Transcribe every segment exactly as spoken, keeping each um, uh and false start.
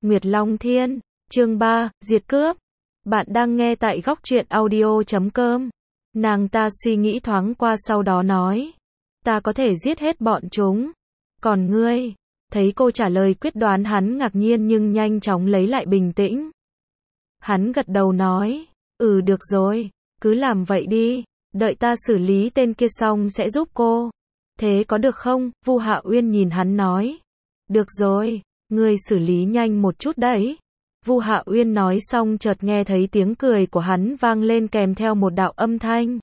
Nguyệt Long Thiên, chương ba, diệt cướp. Bạn đang nghe tại góc truyện audio chấm com. Nàng ta suy nghĩ thoáng qua sau đó nói. Ta có thể giết hết bọn chúng. Còn ngươi? Thấy cô trả lời quyết đoán hắn ngạc nhiên nhưng nhanh chóng lấy lại bình tĩnh. Hắn gật đầu nói. Ừ được rồi, cứ làm vậy đi. Đợi ta xử lý tên kia xong sẽ giúp cô. Thế có được không? Vu Hạ Uyên nhìn hắn nói. Được rồi, ngươi xử lý nhanh một chút đấy. Vu Hạ Uyên nói xong chợt nghe thấy tiếng cười của hắn vang lên kèm theo một đạo âm thanh.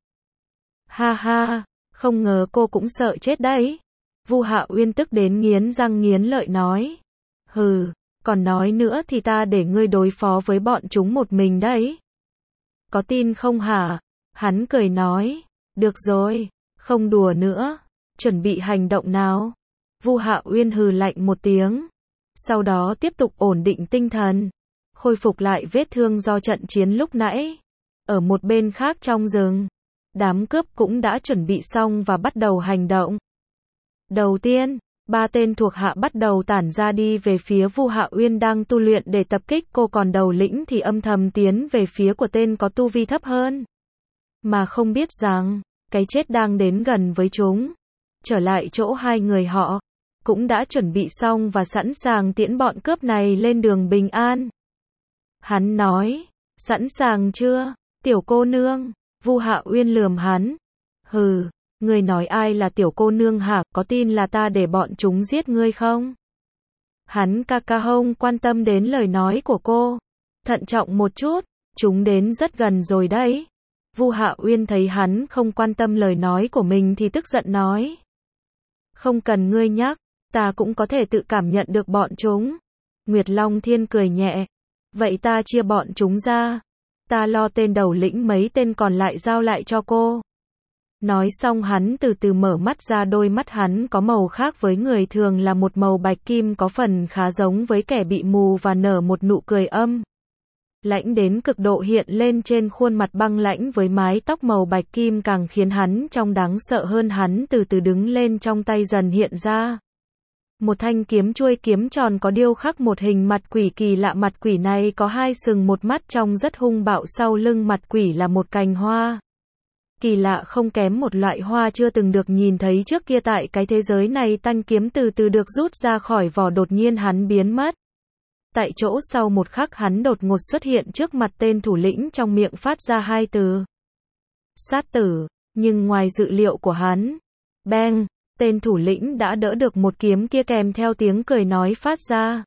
Ha ha, không ngờ cô cũng sợ chết đấy. Vu Hạ Uyên tức đến nghiến răng nghiến lợi nói. Hừ, còn nói nữa thì ta để ngươi đối phó với bọn chúng một mình đấy. Có tin không hả? Hắn cười nói. Được rồi, không đùa nữa. Chuẩn bị hành động nào? Vu Hạ Uyên hừ lạnh một tiếng. Sau đó tiếp tục ổn định tinh thần. Khôi phục lại vết thương do trận chiến lúc nãy. Ở một bên khác trong rừng, đám cướp cũng đã chuẩn bị xong và bắt đầu hành động. Đầu tiên, ba tên thuộc hạ bắt đầu tản ra đi về phía Vu Hạ Uyên đang tu luyện để tập kích cô, còn đầu lĩnh thì âm thầm tiến về phía của tên có tu vi thấp hơn. Mà không biết rằng, cái chết đang đến gần với chúng. Trở lại chỗ hai người họ, cũng đã chuẩn bị xong và sẵn sàng tiễn bọn cướp này lên đường bình an. Hắn nói, sẵn sàng chưa, tiểu cô nương? Vu Hạ Uyên lườm hắn. Hừ, ngươi nói ai là tiểu cô nương hả, có tin là ta để bọn chúng giết ngươi không? Hắn ca ca không quan tâm đến lời nói của cô. Thận trọng một chút, chúng đến rất gần rồi đấy. Vu Hạ Uyên thấy hắn không quan tâm lời nói của mình thì tức giận nói. Không cần ngươi nhắc, ta cũng có thể tự cảm nhận được bọn chúng. Nguyệt Long Thiên cười nhẹ. Vậy ta chia bọn chúng ra. Ta lo tên đầu lĩnh, mấy tên còn lại giao lại cho cô. Nói xong hắn từ từ mở mắt ra, đôi mắt hắn có màu khác với người thường là một màu bạch kim, có phần khá giống với kẻ bị mù và nở một nụ cười âm lãnh đến cực độ hiện lên trên khuôn mặt băng lãnh với mái tóc màu bạch kim càng khiến hắn trông đáng sợ hơn. Hắn từ từ đứng lên, trong tay dần hiện ra một thanh kiếm chuôi kiếm tròn có điêu khắc một hình mặt quỷ kỳ lạ. Mặt quỷ này có hai sừng, một mắt trông rất hung bạo, sau lưng mặt quỷ là một cành hoa. Kỳ lạ không kém một loại hoa chưa từng được nhìn thấy trước kia tại cái thế giới này. Thanh kiếm từ từ được rút ra khỏi vỏ, đột nhiên hắn biến mất. Tại chỗ sau một khắc hắn đột ngột xuất hiện trước mặt tên thủ lĩnh, trong miệng phát ra hai từ. Sát tử, nhưng ngoài dự liệu của hắn. Beng, tên thủ lĩnh đã đỡ được một kiếm kia kèm theo tiếng cười nói phát ra.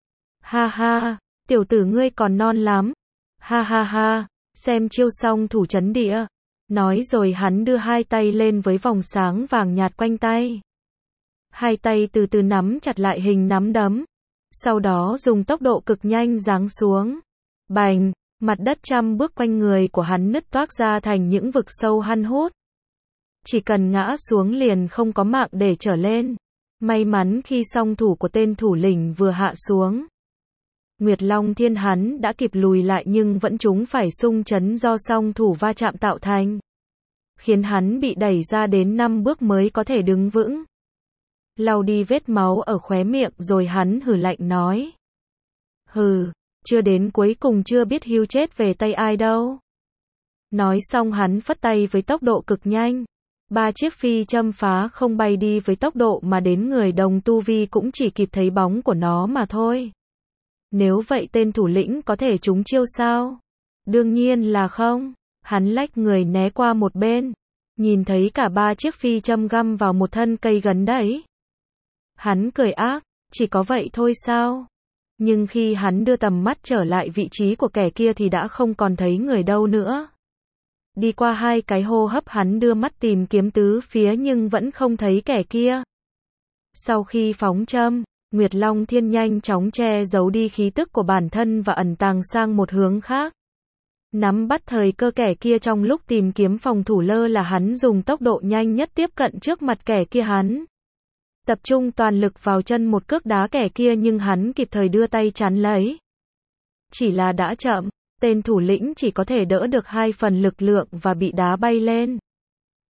Ha ha, tiểu tử ngươi còn non lắm. Ha ha ha, xem chiêu song thủ chấn địa. Nói rồi hắn đưa hai tay lên với vòng sáng vàng nhạt quanh tay. Hai tay từ từ nắm chặt lại hình nắm đấm. Sau đó dùng tốc độ cực nhanh giáng xuống. Bành, mặt đất trăm bước quanh người của hắn nứt toác ra thành những vực sâu hun hút. Chỉ cần ngã xuống liền không có mạng để trở lên. May mắn khi song thủ của tên thủ lĩnh vừa hạ xuống, Nguyệt Long Thiên hắn đã kịp lùi lại nhưng vẫn trúng phải xung chấn do song thủ va chạm tạo thành, khiến hắn bị đẩy ra đến năm bước mới có thể đứng vững. Lau đi vết máu ở khóe miệng rồi hắn hừ lạnh nói. Hừ, chưa đến cuối cùng chưa biết hưu chết về tay ai đâu. Nói xong hắn phất tay với tốc độ cực nhanh. Ba chiếc phi châm phá không bay đi với tốc độ mà đến người đồng tu vi cũng chỉ kịp thấy bóng của nó mà thôi. Nếu vậy tên thủ lĩnh có thể trúng chiêu sao? Đương nhiên là không. Hắn lách người né qua một bên. Nhìn thấy cả ba chiếc phi châm găm vào một thân cây gần đấy. Hắn cười ác, chỉ có vậy thôi sao? Nhưng khi hắn đưa tầm mắt trở lại vị trí của kẻ kia thì đã không còn thấy người đâu nữa. Đi qua hai cái hô hấp hắn đưa mắt tìm kiếm tứ phía nhưng vẫn không thấy kẻ kia. Sau khi phóng châm, Nguyệt Long Thiên nhanh chóng che giấu đi khí tức của bản thân và ẩn tàng sang một hướng khác. Nắm bắt thời cơ kẻ kia trong lúc tìm kiếm phòng thủ lơ là hắn dùng tốc độ nhanh nhất tiếp cận trước mặt kẻ kia. Hắn tập trung toàn lực vào chân một cước đá kẻ kia nhưng hắn kịp thời đưa tay chắn lấy. Chỉ là đã chậm, tên thủ lĩnh chỉ có thể đỡ được hai phần lực lượng và bị đá bay lên.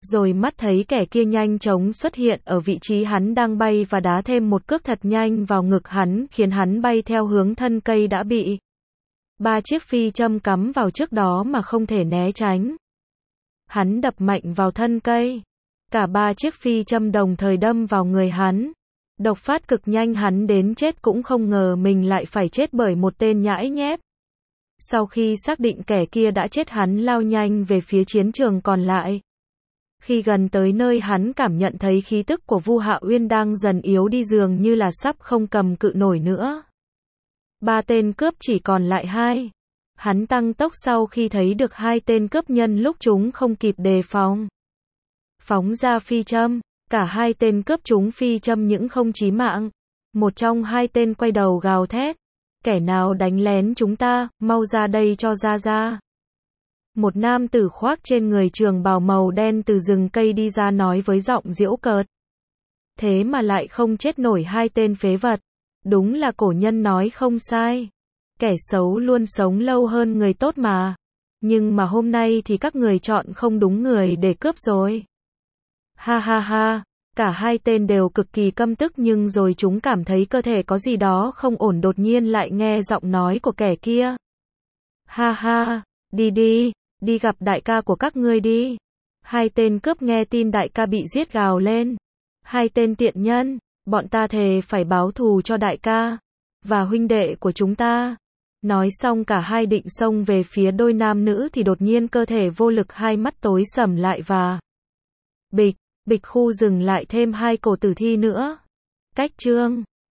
rồi mắt thấy kẻ kia nhanh chóng xuất hiện ở vị trí hắn đang bay và đá thêm một cước thật nhanh vào ngực hắn, khiến hắn bay theo hướng thân cây đã bị ba chiếc phi châm cắm vào trước đó mà không thể né tránh. Hắn đập mạnh vào thân cây. Cả ba chiếc phi châm đồng thời đâm vào người hắn. Độc phát cực nhanh, hắn đến chết cũng không ngờ mình lại phải chết bởi một tên nhãi nhép. Sau khi xác định kẻ kia đã chết, hắn lao nhanh về phía chiến trường còn lại. Khi gần tới nơi, hắn cảm nhận thấy khí tức của Vu Hạ Uyên đang dần yếu đi, dường như là sắp không cầm cự nổi nữa. Ba tên cướp chỉ còn lại hai. Hắn tăng tốc sau khi thấy được hai tên cướp nhân lúc chúng không kịp đề phòng. Phóng ra phi châm, cả hai tên cướp trúng phi châm những không chí mạng. Một trong hai tên quay đầu gào thét. Kẻ nào đánh lén chúng ta, mau ra đây cho ra ra. Một nam tử khoác trên người trường bào màu đen từ rừng cây đi ra nói với giọng giễu cợt. Thế mà lại không chết nổi hai tên phế vật. Đúng là cổ nhân nói không sai. Kẻ xấu luôn sống lâu hơn người tốt mà. Nhưng mà hôm nay thì các người chọn không đúng người để cướp rồi. Ha ha ha, cả hai tên đều cực kỳ căm tức, nhưng rồi chúng cảm thấy cơ thể có gì đó không ổn, đột nhiên lại nghe giọng nói của kẻ kia. Ha ha, đi đi, đi gặp đại ca của các ngươi đi. Hai tên cướp nghe tin đại ca bị giết gào lên. Hai tên tiện nhân, bọn ta thề phải báo thù cho đại ca và huynh đệ của chúng ta. Nói xong cả hai định xông về phía đôi nam nữ thì đột nhiên cơ thể vô lực, hai mắt tối sầm lại và bịch, bịch khu dừng lại thêm hai cổ tử thi nữa. Cách chương